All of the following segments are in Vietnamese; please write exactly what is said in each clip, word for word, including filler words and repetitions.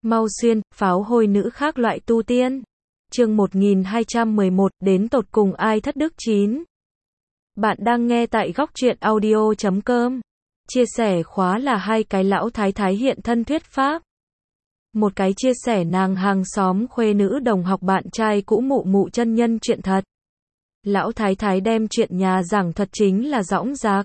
Mau xuyên, pháo hôi nữ khác loại tu tiên. Chương một nghìn hai trăm mười một, đến tột cùng ai thất đức chín. Bạn đang nghe tại góc truyện audio chấm com. Chia sẻ khóa là hai cái lão thái thái hiện thân thuyết pháp. Một cái chia sẻ nàng hàng xóm khuê nữ đồng học bạn trai cũ mụ mụ chân nhân chuyện thật. Lão thái thái đem chuyện nhà giảng thuật chính là dõng dạc.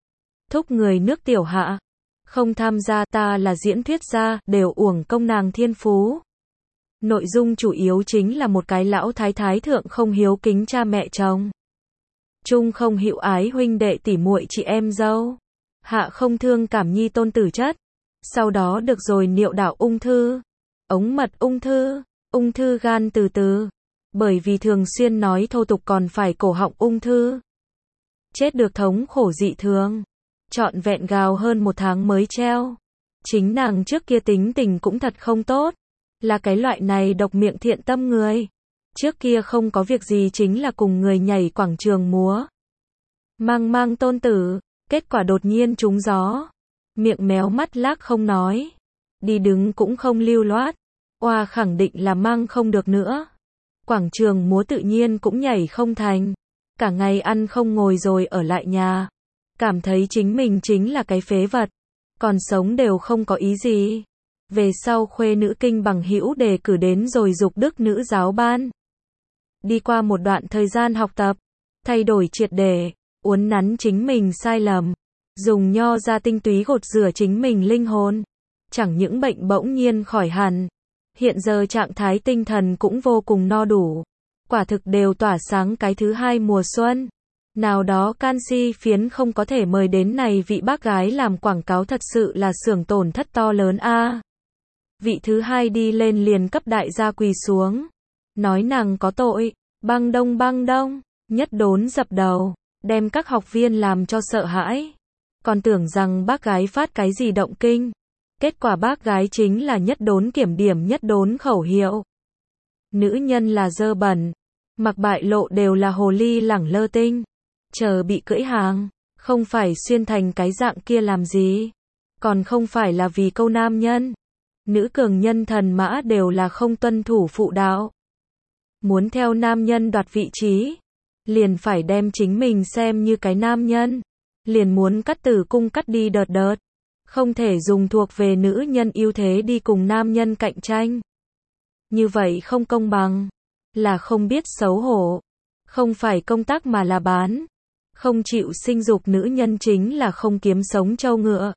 Thúc người nước tiểu hạ. Không tham gia, ta là diễn thuyết gia, đều uổng công nàng thiên phú. Nội dung chủ yếu chính là một cái lão thái thái thượng không hiếu kính cha mẹ chồng. Trung không hữu ái huynh đệ tỉ muội chị em dâu. Hạ không thương cảm nhi tôn tử chất. Sau đó được rồi niệu đạo ung thư. Ống mật ung thư. Ung thư gan từ từ. Bởi vì thường xuyên nói thô tục còn phải cổ họng ung thư. Chết được thống khổ dị thường. Trọn vẹn gào hơn một tháng mới treo. Chính nàng trước kia tính tình cũng thật không tốt. Là cái loại này độc miệng thiện tâm người. Trước kia không có việc gì chính là cùng người nhảy quảng trường múa. Mang mang tôn tử. Kết quả đột nhiên trúng gió. Miệng méo mắt lác không nói. Đi đứng cũng không lưu loát. Oa khẳng định là mang không được nữa. Quảng trường múa tự nhiên cũng nhảy không thành. Cả ngày ăn không ngồi rồi ở lại nhà. Cảm thấy chính mình chính là cái phế vật. Còn sống đều không có ý gì. Về sau khuê nữ kinh bằng hữu đề cử đến rồi dục đức nữ giáo ban. Đi qua một đoạn thời gian học tập. Thay đổi triệt để. Uốn nắn chính mình sai lầm. Dùng nho ra tinh túy gột rửa chính mình linh hồn. Chẳng những bệnh bỗng nhiên khỏi hẳn. Hiện giờ trạng thái tinh thần cũng vô cùng no đủ. Quả thực đều tỏa sáng cái thứ hai mùa xuân. Nào đó canxi phiến không có thể mời đến này vị bác gái làm quảng cáo thật sự là xưởng tổn thất to lớn a. À. Vị thứ hai đi lên liền cấp đại gia quỳ xuống. Nói nàng có tội. Băng đông băng đông. Nhất đốn dập đầu. Đem các học viên làm cho sợ hãi. Còn tưởng rằng bác gái phát cái gì động kinh. Kết quả bác gái chính là nhất đốn kiểm điểm nhất đốn khẩu hiệu. Nữ nhân là dơ bẩn. Mặc bại lộ đều là hồ ly lẳng lơ tinh. Chờ bị cưỡi hàng. Không phải xuyên thành cái dạng kia làm gì. Còn không phải là vì câu nam nhân. Nữ cường nhân thần mã đều là không tuân thủ phụ đạo. Muốn theo nam nhân đoạt vị trí. Liền phải đem chính mình xem như cái nam nhân. Liền muốn cắt tử cung cắt đi đợt đợt. Không thể dùng thuộc về nữ nhân ưu thế đi cùng nam nhân cạnh tranh. Như vậy không công bằng. Là không biết xấu hổ. Không phải công tác mà là bán. Không chịu sinh dục nữ nhân chính là không kiếm sống trâu ngựa.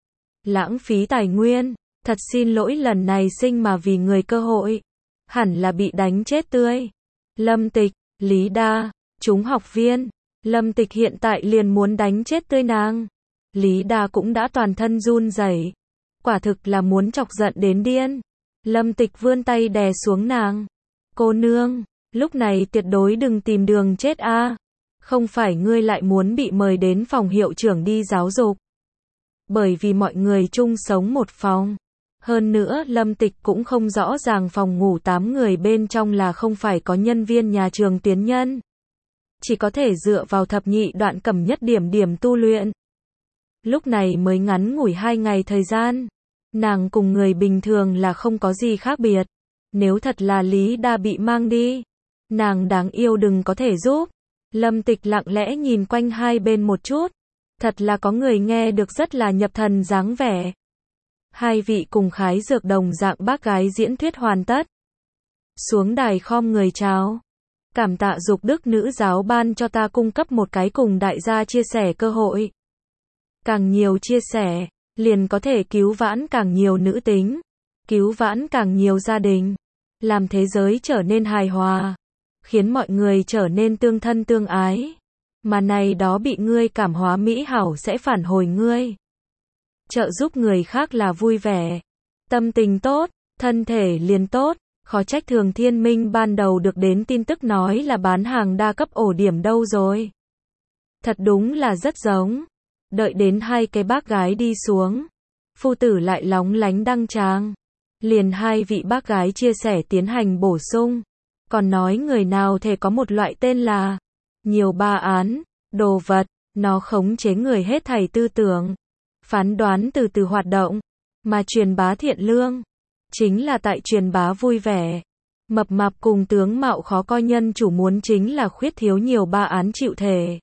Lãng phí tài nguyên. Thật xin lỗi lần này sinh mà vì người cơ hội. Hẳn là bị đánh chết tươi. Lâm Tịch, Lý Đa, chúng học viên. Lâm Tịch hiện tại liền muốn đánh chết tươi nàng. Lý Đa cũng đã toàn thân run rẩy. Quả thực là muốn chọc giận đến điên. Lâm Tịch vươn tay đè xuống nàng. Cô nương, lúc này tuyệt đối đừng tìm đường chết a. À. Không phải ngươi lại muốn bị mời đến phòng hiệu trưởng đi giáo dục. Bởi vì mọi người chung sống một phòng. Hơn nữa Lâm Tịch cũng không rõ ràng phòng ngủ tám người bên trong là không phải có nhân viên nhà trường tuyến nhân. Chỉ có thể dựa vào thập nhị đoạn cẩm nhất điểm điểm tu luyện. Lúc này mới ngắn ngủi hai ngày thời gian. Nàng cùng người bình thường là không có gì khác biệt. Nếu thật là Lý Đa bị mang đi. Nàng đáng yêu đừng có thể giúp. Lâm Tịch lặng lẽ nhìn quanh hai bên một chút. Thật là có người nghe được rất là nhập thần dáng vẻ. Hai vị cùng khái dược đồng dạng bác gái diễn thuyết hoàn tất. Xuống đài khom người chào. Cảm tạ dục đức nữ giáo ban cho ta cung cấp một cái cùng đại gia chia sẻ cơ hội. Càng nhiều chia sẻ, liền có thể cứu vãn càng nhiều nữ tính. Cứu vãn càng nhiều gia đình. Làm thế giới trở nên hài hòa. Khiến mọi người trở nên tương thân tương ái. Mà này đó bị ngươi cảm hóa mỹ hảo sẽ phản hồi ngươi. Trợ giúp người khác là vui vẻ. Tâm tình tốt, thân thể liền tốt. Khó trách Thường Thiên Minh ban đầu được đến tin tức nói là bán hàng đa cấp ổ điểm đâu rồi. Thật đúng là rất giống. Đợi đến hai cái bác gái đi xuống. Phu tử lại lóng lánh đăng tràng. Liền hai vị bác gái chia sẻ tiến hành bổ sung. Còn nói người nào thể có một loại tên là nhiều ba án, đồ vật, nó khống chế người hết thảy tư tưởng. Phán đoán từ từ hoạt động. Mà truyền bá thiện lương. chính là tại truyền bá vui vẻ. Mập mạp cùng tướng mạo khó coi nhân chủ muốn chính là khuyết thiếu nhiều ba án chịu thể.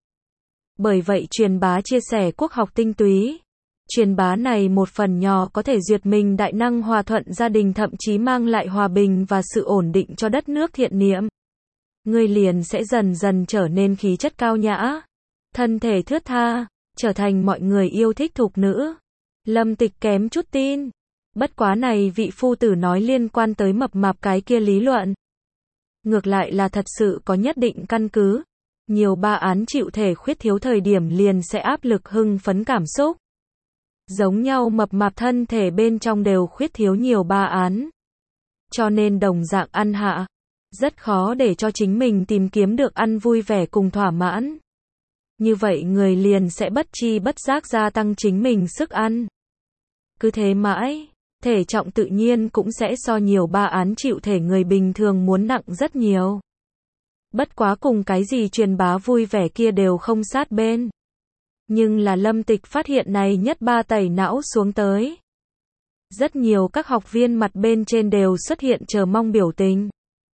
Bởi vậy truyền bá chia sẻ quốc học tinh túy. Truyền bá này một phần nhỏ có thể duyệt mình đại năng hòa thuận gia đình, thậm chí mang lại hòa bình và sự ổn định cho đất nước thiện niệm. Người liền sẽ dần dần trở nên khí chất cao nhã, thân thể thướt tha, trở thành mọi người yêu thích thục nữ. Lâm Tịch kém chút tin. Bất quá này vị phu tử nói liên quan tới mập mạp cái kia lý luận. Ngược lại là thật sự có nhất định căn cứ. Nhiều ba án chịu thể khuyết thiếu thời điểm liền sẽ áp lực hưng phấn cảm xúc. Giống nhau mập mạp thân thể bên trong đều khuyết thiếu nhiều ba án. Cho nên đồng dạng ăn hạ, rất khó để cho chính mình tìm kiếm được ăn vui vẻ cùng thỏa mãn. Như vậy người liền sẽ bất chi bất giác gia tăng chính mình sức ăn. Cứ thế mãi, thể trọng tự nhiên cũng sẽ so nhiều ba án chịu thể người bình thường muốn nặng rất nhiều. Bất quá cùng cái gì truyền bá vui vẻ kia đều không sát bên. Nhưng là Lâm Tịch phát hiện này nhất ba tẩy não xuống tới. Rất nhiều các học viên mặt bên trên đều xuất hiện chờ mong biểu tình.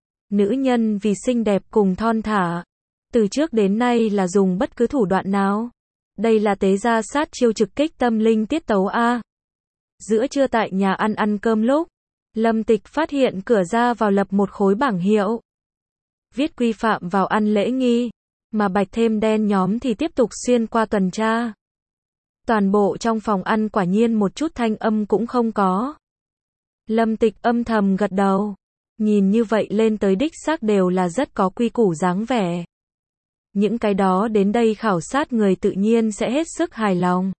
Nữ nhân vì xinh đẹp cùng thon thả, từ trước đến nay là dùng bất cứ thủ đoạn nào. Đây là tế gia sát chiêu trực kích tâm linh tiết tấu A. Giữa trưa tại nhà ăn ăn cơm lúc, Lâm Tịch phát hiện cửa ra vào lập một khối bảng hiệu. Viết quy phạm vào ăn lễ nghi, mà bạch thêm đen nhóm thì tiếp tục xuyên qua tuần tra. Toàn bộ trong phòng ăn quả nhiên một chút thanh âm cũng không có. Lâm Tịch âm thầm gật đầu. Nhìn như vậy lên tới đích xác đều là rất có quy củ dáng vẻ. Những cái đó đến đây khảo sát người tự nhiên sẽ hết sức hài lòng.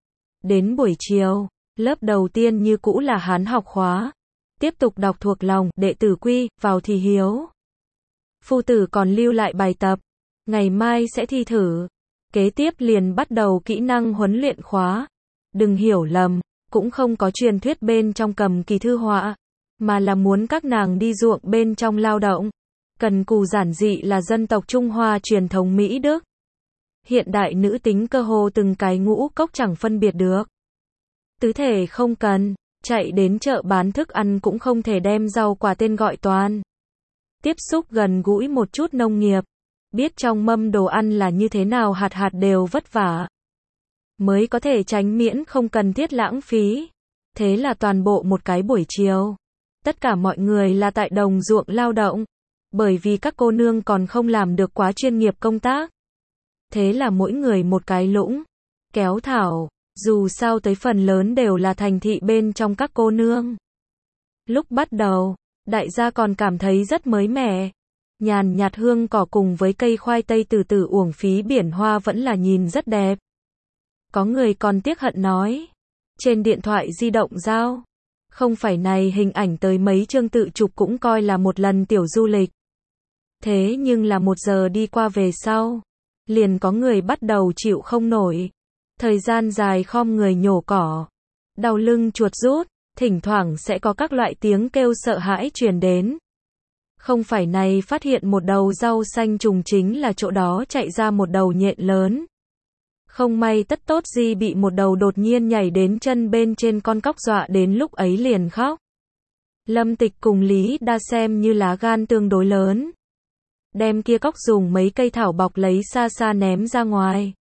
Đến buổi chiều, lớp đầu tiên như cũ là Hán học khóa. Tiếp tục đọc thuộc lòng, đệ tử quy, vào thì hiếu. Phu tử còn lưu lại bài tập. Ngày mai sẽ thi thử. Kế tiếp liền bắt đầu kỹ năng huấn luyện khóa. Đừng hiểu lầm, cũng không có truyền thuyết bên trong cầm kỳ thư họa, mà là muốn các nàng đi ruộng bên trong lao động. Cần cù giản dị là dân tộc Trung Hoa truyền thống Mỹ Đức. Hiện đại nữ tính cơ hồ từng cái ngũ cốc chẳng phân biệt được. Tứ thể không cần, chạy đến chợ bán thức ăn cũng không thể đem rau quả tên gọi toàn. Tiếp xúc gần gũi một chút nông nghiệp, biết trong mâm đồ ăn là như thế nào hạt hạt đều vất vả. Mới có thể tránh miễn không cần thiết lãng phí. Thế là toàn bộ một cái buổi chiều. Tất cả mọi người là tại đồng ruộng lao động. Bởi vì các cô nương còn không làm được quá chuyên nghiệp công tác. Thế là mỗi người một cái lũng, kéo thảo, dù sao tới phần lớn đều là thành thị bên trong các cô nương. Lúc bắt đầu, đại gia còn cảm thấy rất mới mẻ. Nhàn nhạt hương cỏ cùng với cây khoai tây từ từ uổng phí biển hoa vẫn là nhìn rất đẹp. Có người còn tiếc hận nói, trên điện thoại di động giao, không phải này hình ảnh tới mấy chương tự chụp cũng coi là một lần tiểu du lịch. Thế nhưng là một giờ đi qua về sau, liền có người bắt đầu chịu không nổi. Thời gian dài khom người nhổ cỏ, đau lưng chuột rút, thỉnh thoảng sẽ có các loại tiếng kêu sợ hãi truyền đến. Không phải này phát hiện một đầu rau xanh trùng chính là chỗ đó chạy ra một đầu nhện lớn. Không may tất tốt gì bị một đầu đột nhiên nhảy đến chân bên trên con cóc dọa đến lúc ấy liền khóc. Lâm Tịch cùng Lý Đa xem như lá gan tương đối lớn. Đem kia cóc dùng mấy cây thảo bọc lấy xa xa ném ra ngoài.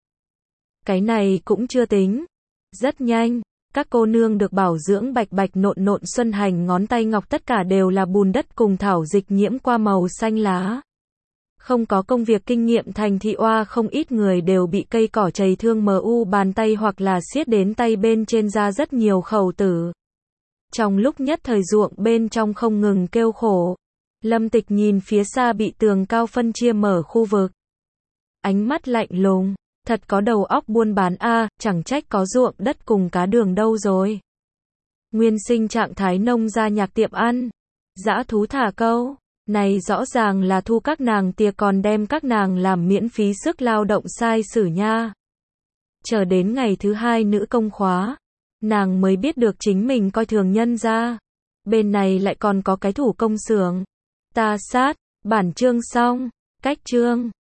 Cái này cũng chưa tính. Rất nhanh, các cô nương được bảo dưỡng bạch bạch nộn nộn xuân hành ngón tay ngọc tất cả đều là bùn đất cùng thảo dịch nhiễm qua màu xanh lá. Không có công việc kinh nghiệm thành thị oa không ít người đều bị cây cỏ chày thương mu bàn tay hoặc là siết đến tay bên trên ra rất nhiều khẩu tử. Trong lúc nhất thời ruộng bên trong không ngừng kêu khổ. Lâm Tịch nhìn phía xa bị tường cao phân chia mở khu vực. Ánh mắt lạnh lùng, thật có đầu óc buôn bán a, chẳng trách có ruộng đất cùng cá đường đâu rồi. Nguyên sinh trạng thái nông gia nhạc tiệm ăn, dã thú thả câu, này rõ ràng là thu các nàng tia còn đem các nàng làm miễn phí sức lao động sai sử nha. Chờ đến ngày thứ hai nữ công khóa, nàng mới biết được chính mình coi thường nhân gia. Bên này lại còn có cái thủ công xưởng. Ta sát, bản chương xong, cách chương.